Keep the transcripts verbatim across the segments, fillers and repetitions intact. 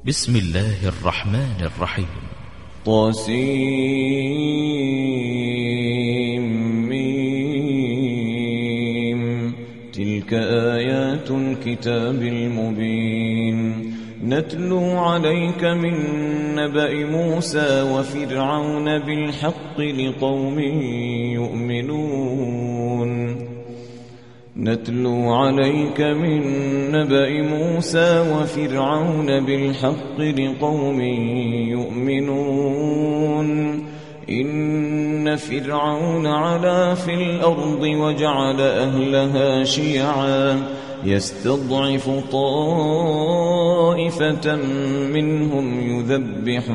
بسم الله الرحمن الرحيم. طاسيم. تلك آيات الكتاب المبين نتلو عليك من نبأ موسى وفرعون بالحق لقوم يؤمنون نتلو عليك من نبأ موسى وفرعون بالحق لقوم يؤمنون إن فرعون علا في الأرض وجعل أهلها شيعا يستضعف طائفة منهم يذبح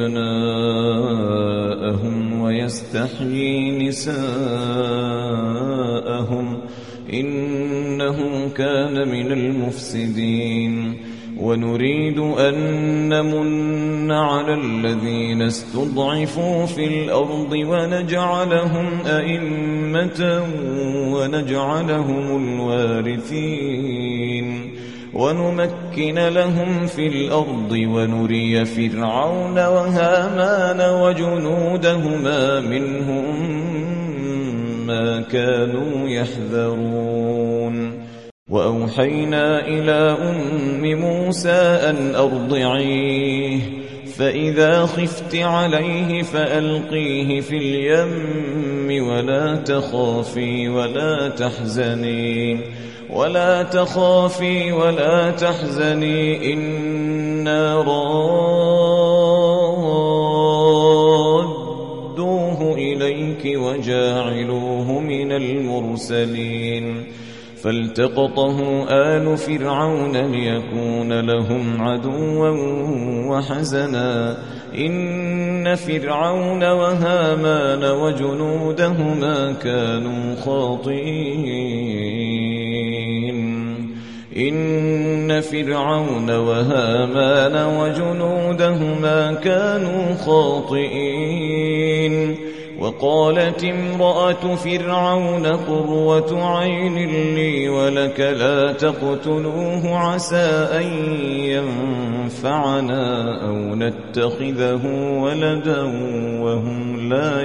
أبناءهم ويستحيي نساءهم إنه كان من المفسدين ونريد أن نمن على الذين استضعفوا في الأرض ونجعلهم أئمة ونجعلهم الوارثين ونمكن لهم في الأرض ونري فرعون وهامان وجنودهما منهم ما كانوا يحذرون وأوحينا إلى أم موسى أن أرضعيه فإذا خفت عليه فألقيه في اليم ولا تخافي ولا تحزني ولا تخافي ولا تحزني إنا رادوه إليك وجاعلوه من المرسلين فالتقطه آل فرعون ليكون لهم عدوا وحزنا إن فرعون وهامان وجنودهما كانوا خاطئين إن فرعون وهامان وجنودهما كانوا خاطئين وقالت امرأة فرعون قرة عين لي ولك لا تقتلوه عسى أن ينفعنا أو نتخذه ولدا وهم لا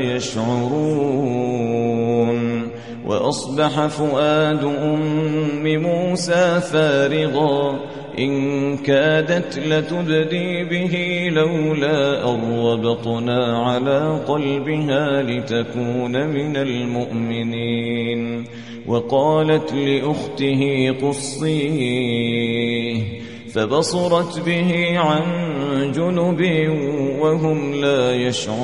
يشعرون وأصبح فؤاد أم موسى فارغا إن كادت لتبدي به لولا أن ربطنا على قلبها لتكون من المؤمنين وقالت لأخته قصيه فبصرت به عن جنب وهم لا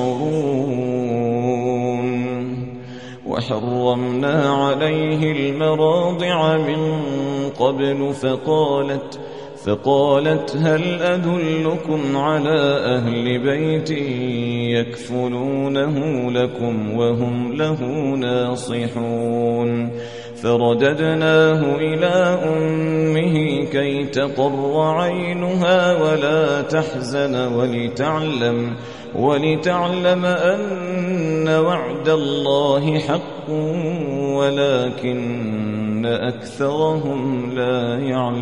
يشعرون وحرمنا عليه المراضع من قبل فقالت فقالت هل أدلكم على أهل بيت يكفلونه لكم وهم له ناصحون فرددناه إلى أمه كي تقر عينها ولا تحزن ولتعلم ولتعلم أن وعد الله حق ولكن أكثرهم لا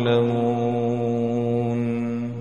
يعلمون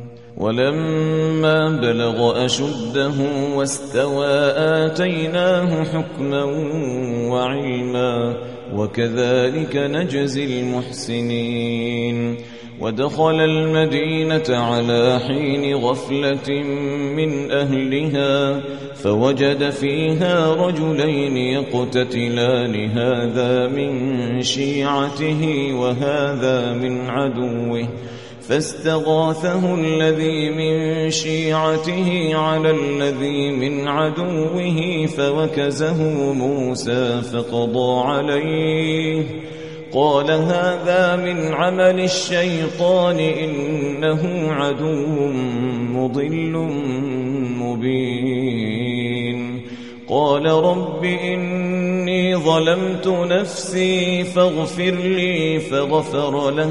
ولما بلغ أشده واستوى آتيناه حكما وعلما وكذلك نجزي المحسنين ودخل المدينة على حين غفلة من أهلها فوجد فيها رجلين يقتتلان هذا من شيعته وهذا من عدوه فاستغاثه الذي من شيعته على الذي من عدوه فوكزه موسى فقضى عليه قال هذا من عمل الشيطان إنه عدو مضل مبين قال رب إني ظلمت نفسي فاغفر لي فغفر له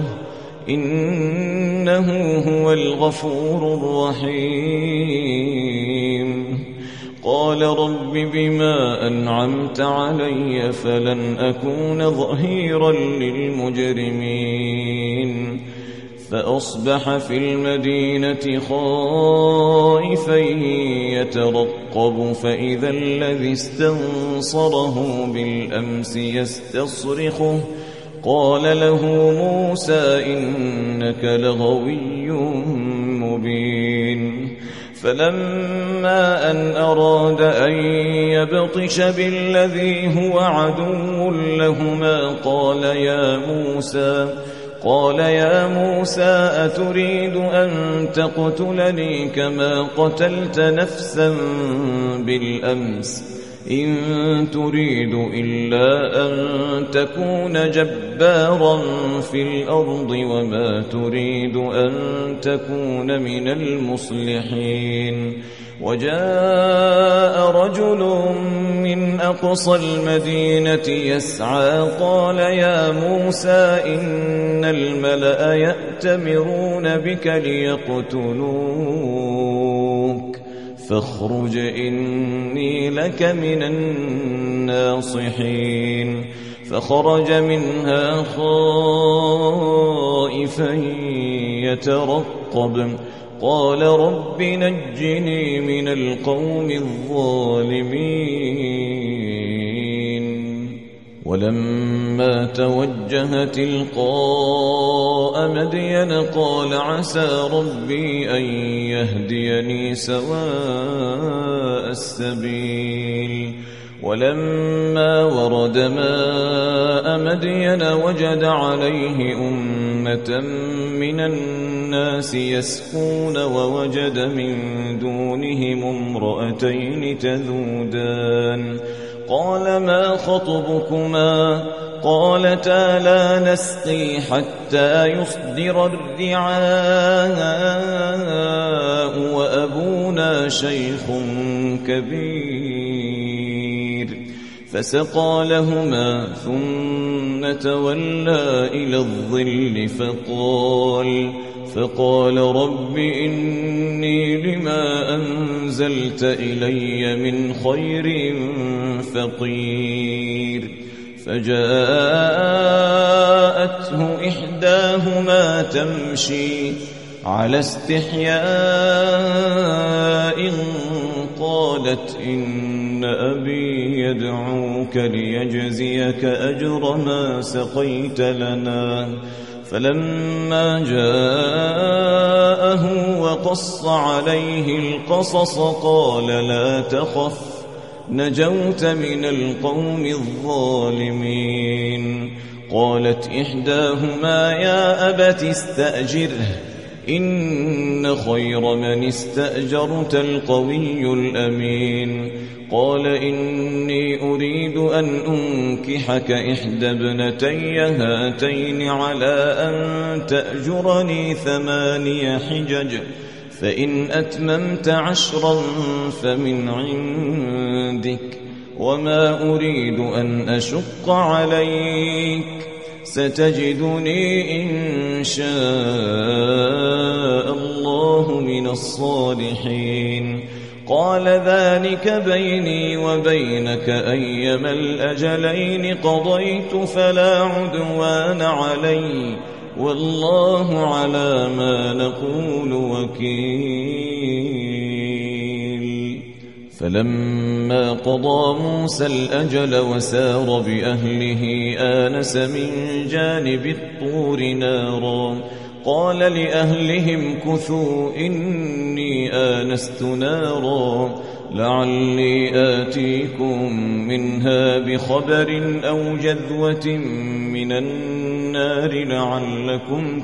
إنه هو الغفور الرحيم قال رب بما أنعمت علي فلن أكون ظهيرا للمجرمين فأصبح في المدينة خائفا يترقب فإذا الذي استنصره بالأمس يستصرخه قال له موسى إنك لغوي مبين فلما أن أراد أن يبطش بالذي هو عدو لهما قال يا موسى قال يا موسى أتريد أن تقتلني كما قتلت نفسا بالأمس إن تريد إلا أن تكون جبارا في الأرض وما تريد أن تكون من المصلحين وجاء رجل من أقصى المدينة يسعى قال يا موسى إن الملأ يأتمرون بك ليقتلوك فاخرج إني لك من الناصحين فخرج منها خائفا يترقب قال رب نجني من القوم الظالمين ولما توجه تلقاء مدين قال عسى ربي أن يهديني سواء السبيل ولما ورد ماء مدين وجد عليه أمة من الناس يسقون ووجد من دونهم امرأتين تذودان قال ما خطبكما قالتا لا نسقي حتى يصدر الرعاء وأبونا شيخ كبير فسقى لهما ثم تولى إلى الظل فقال فقال رب إني لما أنزلت إلي من خير فقير فجاءته إحداهما تمشي على استحياء قالت إن أبي يدعوك ليجزيك أجر ما سقيت لنا فلما جاءه وقص عليه القصص قال لا تخف نجوت من القوم الظالمين قالت إحداهما يا أبت استأجره إن خير من استأجرت القوي الأمين قال إني أريد أن أنكحك إحدى ابنتي هاتين على أن تأجرني ثماني حجج فإن أتممت عشرا فمن عندك وما أريد أن أشق عليك ستجدني إن شاء الله من الصالحين قال ذلك بيني وبينك أيما الأجلين قضيت فلا عدوان علي والله على ما نقول وكيل فلما قضى موسى الأجل وسار بأهله آنس من جانب الطور نارا قال لأهلهم كثوا إني آنست نارا لعلي آتيكم منها بخبر أو جذوة من النار لعلكم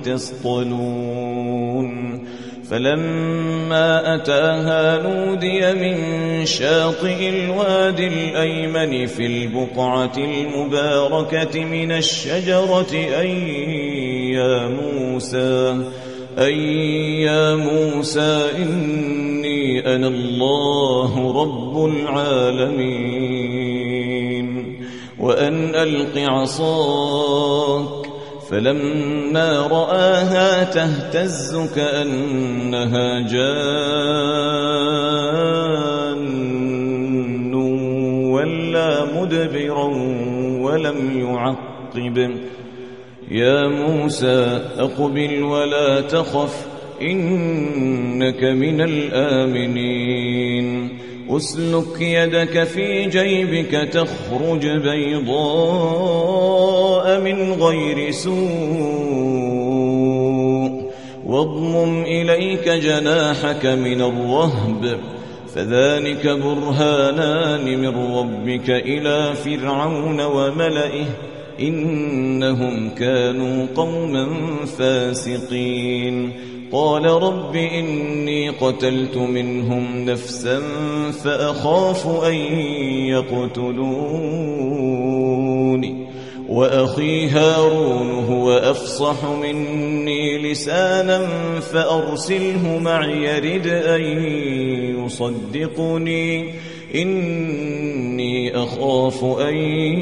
تصطلون فلما أتاها نودي من شاطئ الوادي الأيمن في البقعة المباركة من الشجرة أي يا موسى أي يا موسى إني أنا الله رب العالمين وأن ألق عصاك فلما رآها تهتز كأنها جان ولا مدبرا ولم يعقب يا موسى أقبل ولا تخف إنك من الآمنين أسلك يدك في جيبك تخرج بيضاء من غير سوء واضمم إليك جناحك من الرهب فذلك برهانان من ربك إلى فرعون وملئه إنهم كانوا قوما فاسقين قال رب إني قتلت منهم نفسا فأخاف أن يقتلون وأخي هارون هو أفصح مني لسانا فأرسله معي يرد أن يصدقني إني أخاف أن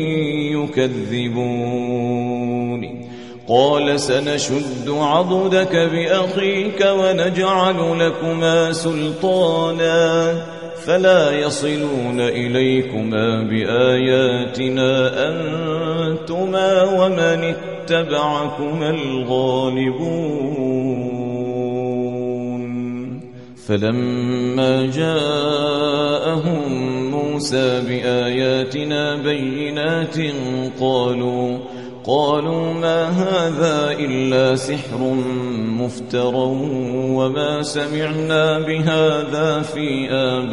يكذبون قال سنشد عضدك بأخيك ونجعل لكما سلطانا فلا يصلون إليكما بآياتنا أنتما ومن اتبعكما الغالبون فلما جاءهم موسى بآياتنا بينات قالوا قالوا ما هذا إلا سحر مفترى وما سمعنا بهذا في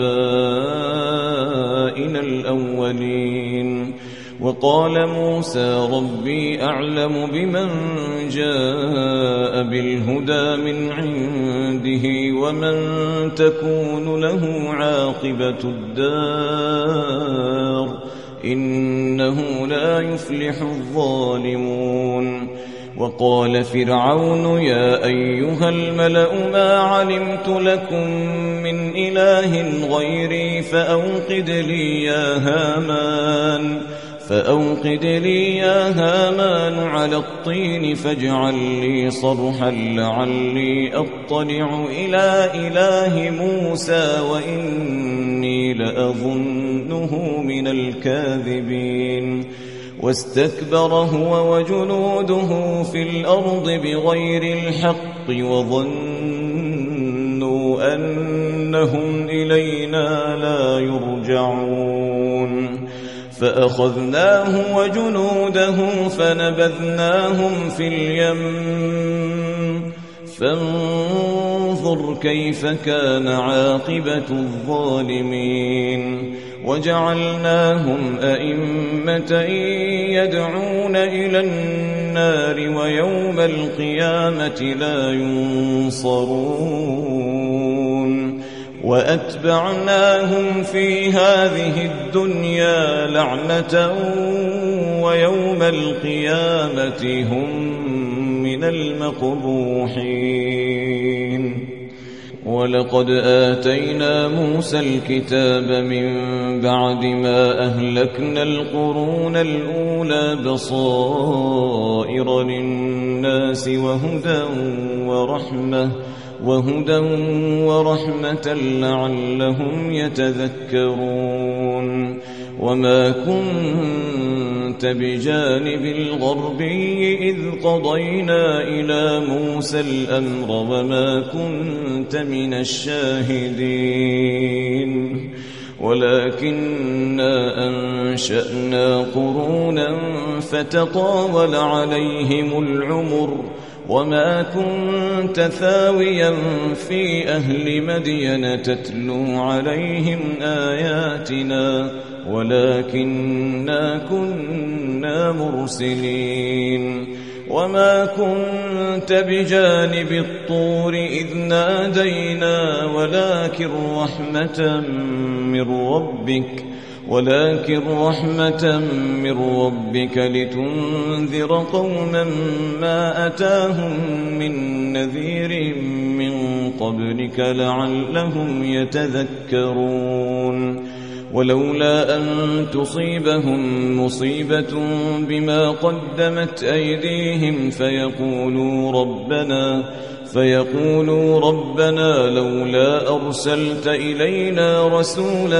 آبائنا الأولين وقال موسى ربي أعلم بمن جاء بالهدى من عنده ومن تكون له عاقبة الدار إنه لا يفلح الظالمون وقال فرعون يا أيها الملأ ما علمت لكم من إله غيري فأوقد لي يا هامان فأوقد لي يا هامان على الطين فاجعل لي صرحا لعلي أطلع إلى إله موسى وإني لأظنه من الكاذبين واستكبر هو وجنوده في الأرض بغير الحق وظنوا أنهم إلينا لا يرجعون فأخذناه وجنوده فنبذناهم في اليم فانظر كيف كان عاقبة الظالمين وجعلناهم أئمة يدعون إلى النار ويوم القيامة لا ينصرون وأتبعناهم في هذه الدنيا لعنة ويوم القيامة هم من المقبوحين ولقد آتينا موسى الكتاب من بعد ما أهلكنا القرون الأولى بصائر للناس وهدى ورحمة وهدى ورحمة لعلهم يتذكرون وما كنت بجانب الغربي إذ قضينا إلى موسى الأمر وما كنت من الشاهدين ولكننا أنشأنا قرونا فتطاول عليهم العمر وما كنت ثاويا في أهل مدين تتلو عليهم آياتنا ولكننا كنا مرسلين وما كنت بجانب الطور إذ نادينا ولكن رحمة من ربك ولكن رحمة من ربك لتنذر قوما ما أتاهم من نذير من قبلك لعلهم يتذكرون ولولا أن تصيبهم مصيبة بما قدمت أيديهم فيقولوا ربنا فيقولوا ربنا لولا أرسلت إلينا رسولا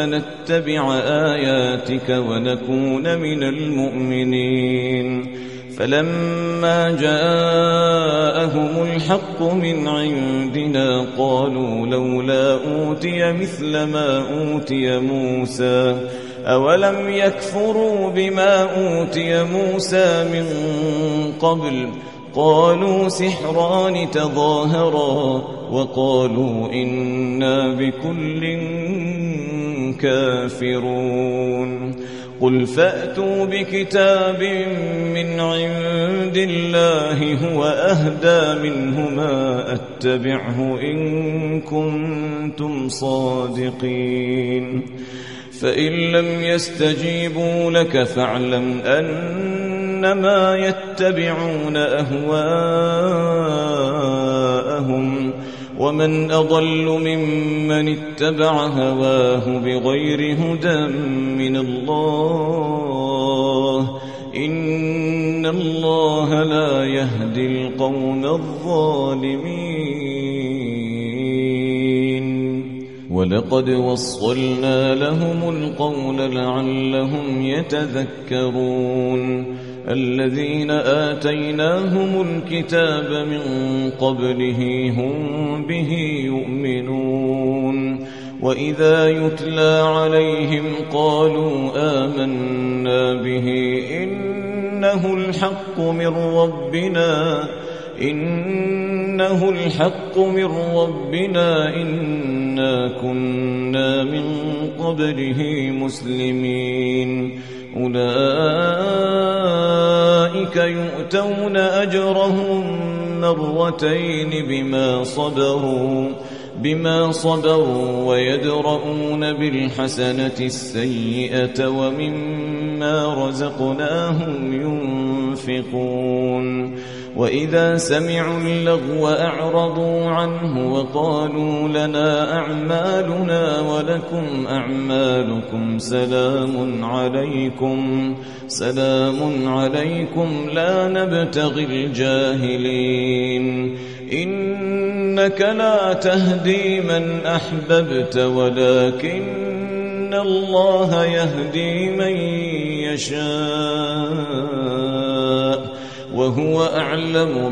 فنتبع آياتك ونكون من المؤمنين فلما جاءهم الحق من عندنا قالوا لولا أوتي مثل ما أوتي موسى أولم يكفروا بما أوتي موسى من قبل قالوا سحران تظاهرا وقالوا إنا بكل كافرون قل فأتوا بكتاب من عند الله هو أهدى منهما أتبعه إن كنتم صادقين فإن لم يستجيبوا لك فاعلم أنما يتبعون أهواءهم ومن أضل ممن اتبع هواه بغير هدى من الله إن الله لا يهدي القوم الظالمين ولقد وصلنا لهم القول لعلهم يتذكرون الذين آتيناهم الكتاب من قبله هم به يؤمنون وإذا يتلى عليهم قالوا آمنا به إنه الحق من ربنا إنه الحق من ربنا إنا كنا من قبله مسلمين أولئك يؤتون أجرهم مرتين بما صبروا بما صبروا ويدرؤون بالحسنة السيئة ومما رزقناهم ينفقون وإذا سمعوا اللغو أعرضوا عنه وقالوا لنا أعمالنا ولكم أعمالكم سلام عليكم سلام عليكم لا نبتغي الجاهلين إنك لا تهدي من أحببت ولكن الله يهدي من يشاء وهو أعلم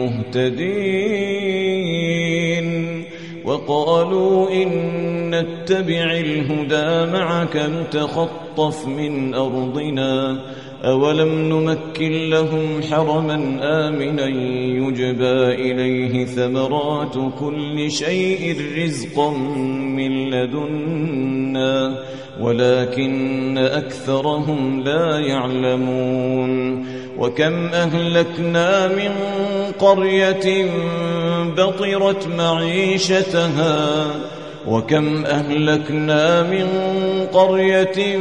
بالمهتدين وقالوا إن نتبع الهدى معك نتخطف من أرضنا أولم نمكن لهم حرما آمنا يجبى إليه ثمرات كل شيء رزقا من لدنا ولكن أكثرهم لا يعلمون وكم أهلكنا من قرية بطرت معيشتها وكم أهلكنا من قرية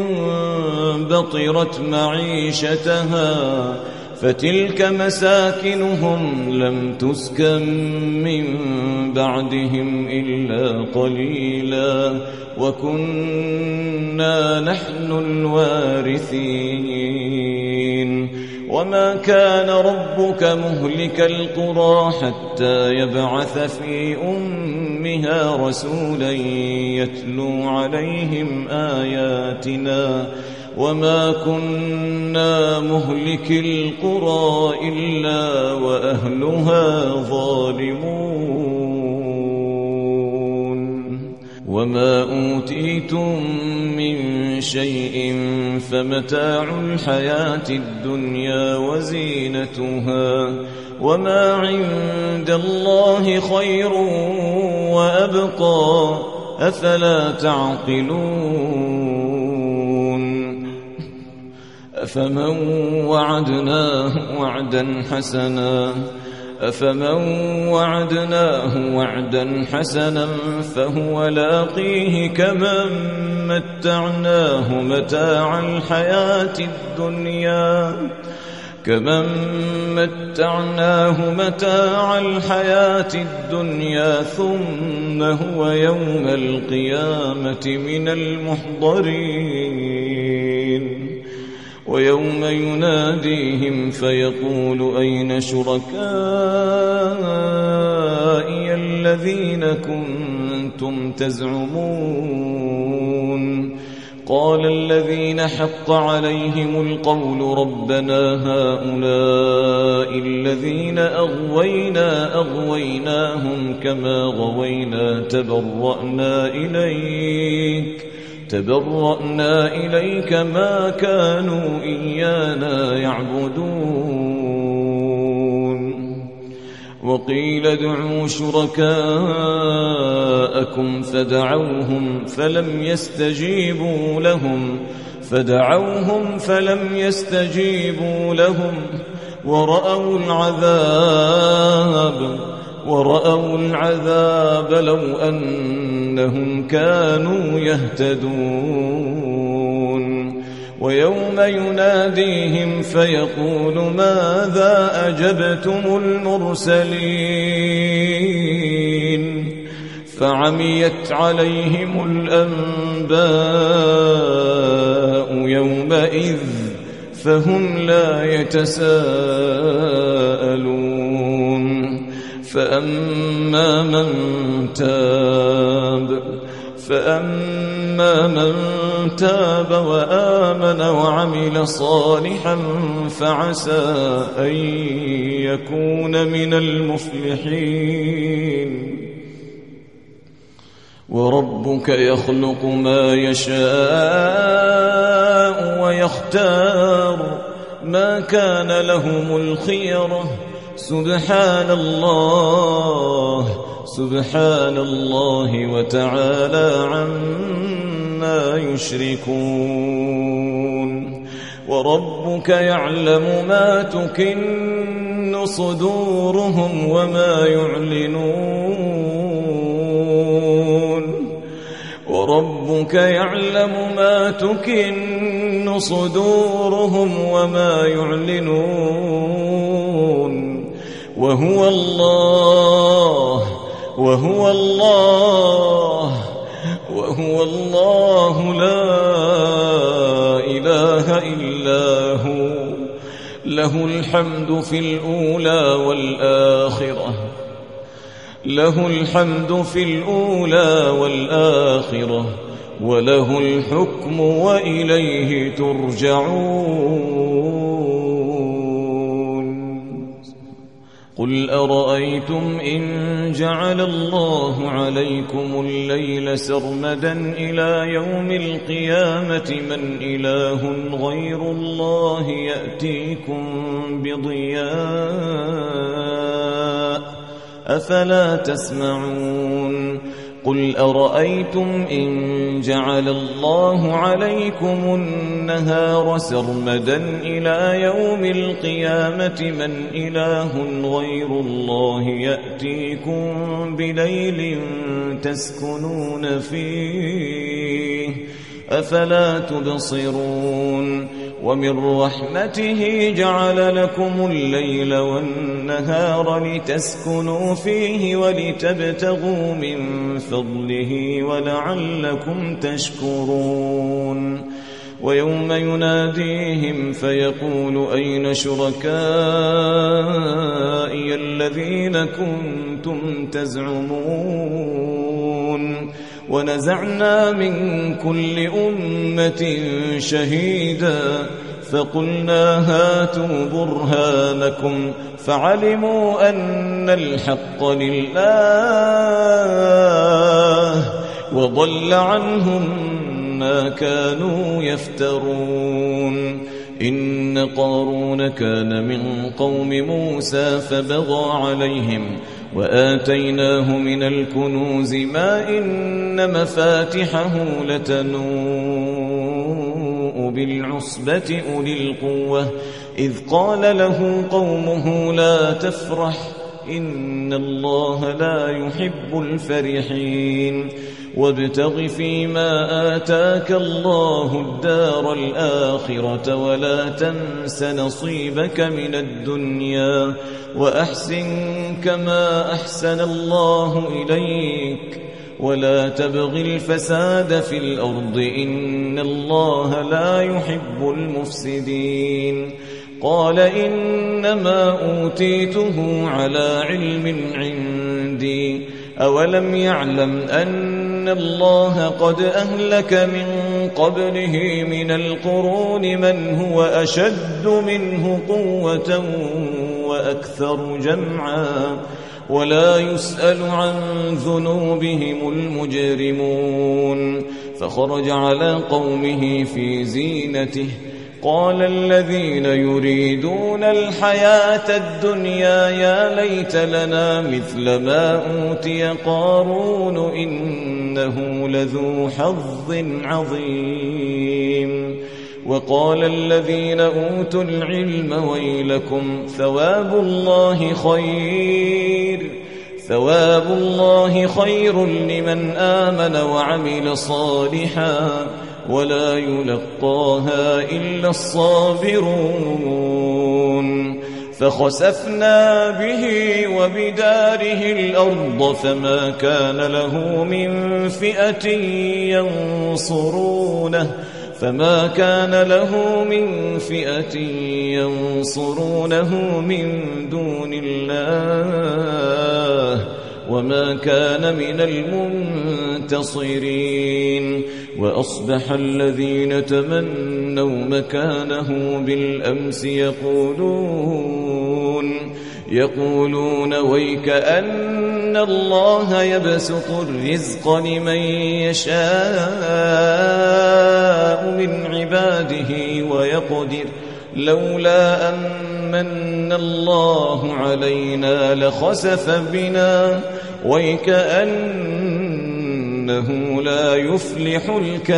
بطرت معيشتها فتلك مساكنهم لم تسكن من بعدهم إلا قليلا وكنا نحن الوارثين وما كان ربك مهلك القرى حتى يبعث في أمها رسولا يتلو عليهم آياتنا وما كنا مهلك القرى إلا وأهلها ظالمون وما أوتيتم من شيء فمتاع الحياة الدنيا وزينتها وما عند الله خير وأبقى أفلا تعقلون أفمن وعدناه وعدا حسنا أفمن وعدناه وعدا حسنا فهو لاقيه كمن متعناه متاع الحياة الدنيا كمن متعناه متاع الحياة الدنيا ثم هو يوم القيامة من المحضرين ويوم يناديهم فيقول أين شركائي الذين كنتم تزعمون قال الذين حق عليهم القول ربنا هؤلاء الذين أغوينا أغويناهم كما غوينا تبرأنا إليك تبرأنا إليك ما كانوا إيانا يعبدون وقيل ادعوا شركاءكم فدعوهم فلم يستجيبوا لهم فدعوهم فلم يستجيبوا لهم ورأوا العذاب ورأوا العذاب لو أنهم كانوا يهتدون ويوم يناديهم فيقول ماذا أجبتم المرسلين فعميت عليهم الأنباء يومئذ فهم لا يتساءلون فأما من تاب فأما من تاب وآمن وعمل صالحا فعسى أن يكون من المفلحين وربك يخلق ما يشاء ويختار ما كان لهم الخيرة سبحان الله سبحان الله وتعالى عما يشركون وربك يعلم ما تكن صدورهم وما يعلنون وربك يعلم ما تكن صدورهم وما يعلنون وهو الله وهو الله وهو الله لا إله إلا هو له الحمد في الأولى والآخرة له الحمد في الأولى والآخرة وله الحكم وإليه ترجعون قل أرأيتم إن جعل الله عليكم الليل سرمدا إلى يوم القيامة من إله غير الله يأتيكم بضياء أفلا تسمعون قل أرأيتم إن جعل الله عليكم النهار سرمدا إلى يوم القيامة من إله غير الله يأتيكم بليل تسكنون فيه أفلا تبصرون ومن رحمته جعل لكم الليل والنهار لتسكنوا فيه ولتبتغوا من فضله ولعلكم تشكرون ويوم يناديهم فيقول أين شركائي الذين كنتم تزعمون ونزعنا من كل أمة شهيدا فقلنا هاتوا برهانكم فعلموا أن الحق لله وضل عنهم ما كانوا يفترون إن قارون كان من قوم موسى فبغى عليهم وآتيناه من الكنوز ما إن مفاتحه لتنوء بالعصبة أولي القوة إذ قال له قومه لا تفرح إن الله لا يحب الفرحين وابتغ فيما آتاك الله الدار الآخرة ولا تنس نصيبك من الدنيا وأحسن كما أحسن الله إليك ولا تبغ الفساد في الأرض إن الله لا يحب المفسدين قال إنما أوتيته على علم عندي أولم يعلم أن الله قد أهلك من قبله من القرون من هو أشد منه قوة وأكثر جمعا ولا يسأل عن ذنوبهم المجرمون. فخرج على قومه في زينته قال الذين يريدون الحياة الدنيا يا ليت لنا مثل ما أوتي قارون إنه لذو حظ عظيم. وقال الذين أوتوا العلم ويلكم ثواب الله خير ثواب الله خير لمن آمن وعمل صالحا ولا يلقاها إلا الصابرون. فخسفنا به وبداره الأرض فما كان له من فئة ينصرونه فما كان له من فئة ينصرونه من دون الله وما كان من المنتصرين. وأصبح الذين تمنوا مكانه بالأمس يقولون يقولون ويكأن الله يبسط الرزق لمن يشاء من عباده ويقدر لولا أمن الله علينا لخسف بنا ويكأنه لا يفلح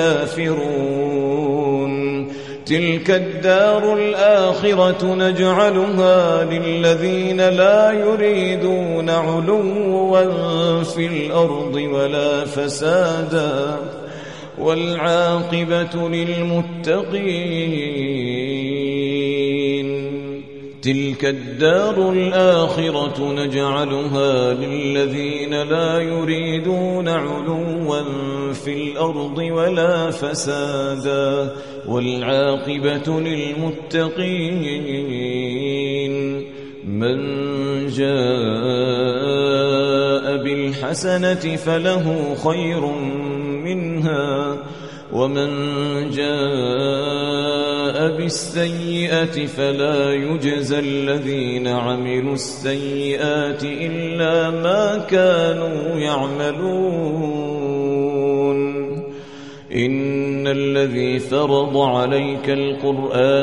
الكافرون. تلك الدار الآخرة نجعلها للذين لا يريدون علوا في الأرض ولا فسادا والعاقبة للمتقين. تلك الدار الآخرة نجعلها للذين لا يريدون علوا في الأرض ولا فسادا والعاقبة للمتقين. من جاء بالحسنة فله خير منها ومن جاء بالسيئة فلا يجزى الذين عملوا السيئات إلا ما كانوا يعملون. إن الذي فرض عليك القرآن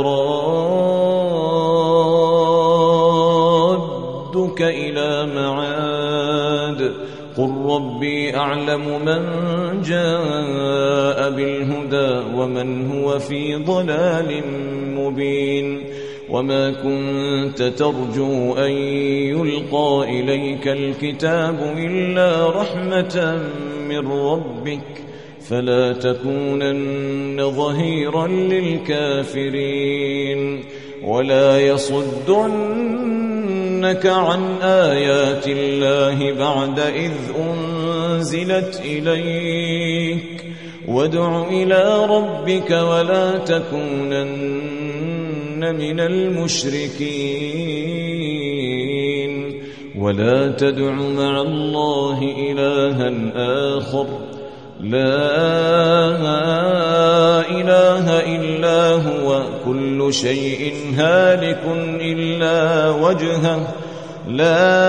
لرادك إلى معاد قل ربي أعلم من جاء بالهدى ومن هو في ضلال مبين. وما كنت ترجو أن يلقى إليك الكتاب إلا رحمة من ربك فلا تكونن ظهيرا للكافرين. ولا يصدنك عن آيات الله بعد إذ أنزلت إليك وادع إلى ربك ولا تكونن من المشركين. ولا تدع مع الله إلها آخر لا إله إلا هو كل شيء هالك إلا وجهه لا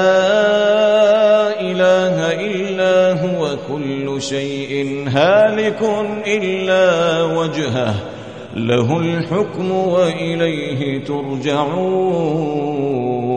إله إلا هو كل شيء هالك إلا وجهه له الحكم وإليه ترجعون.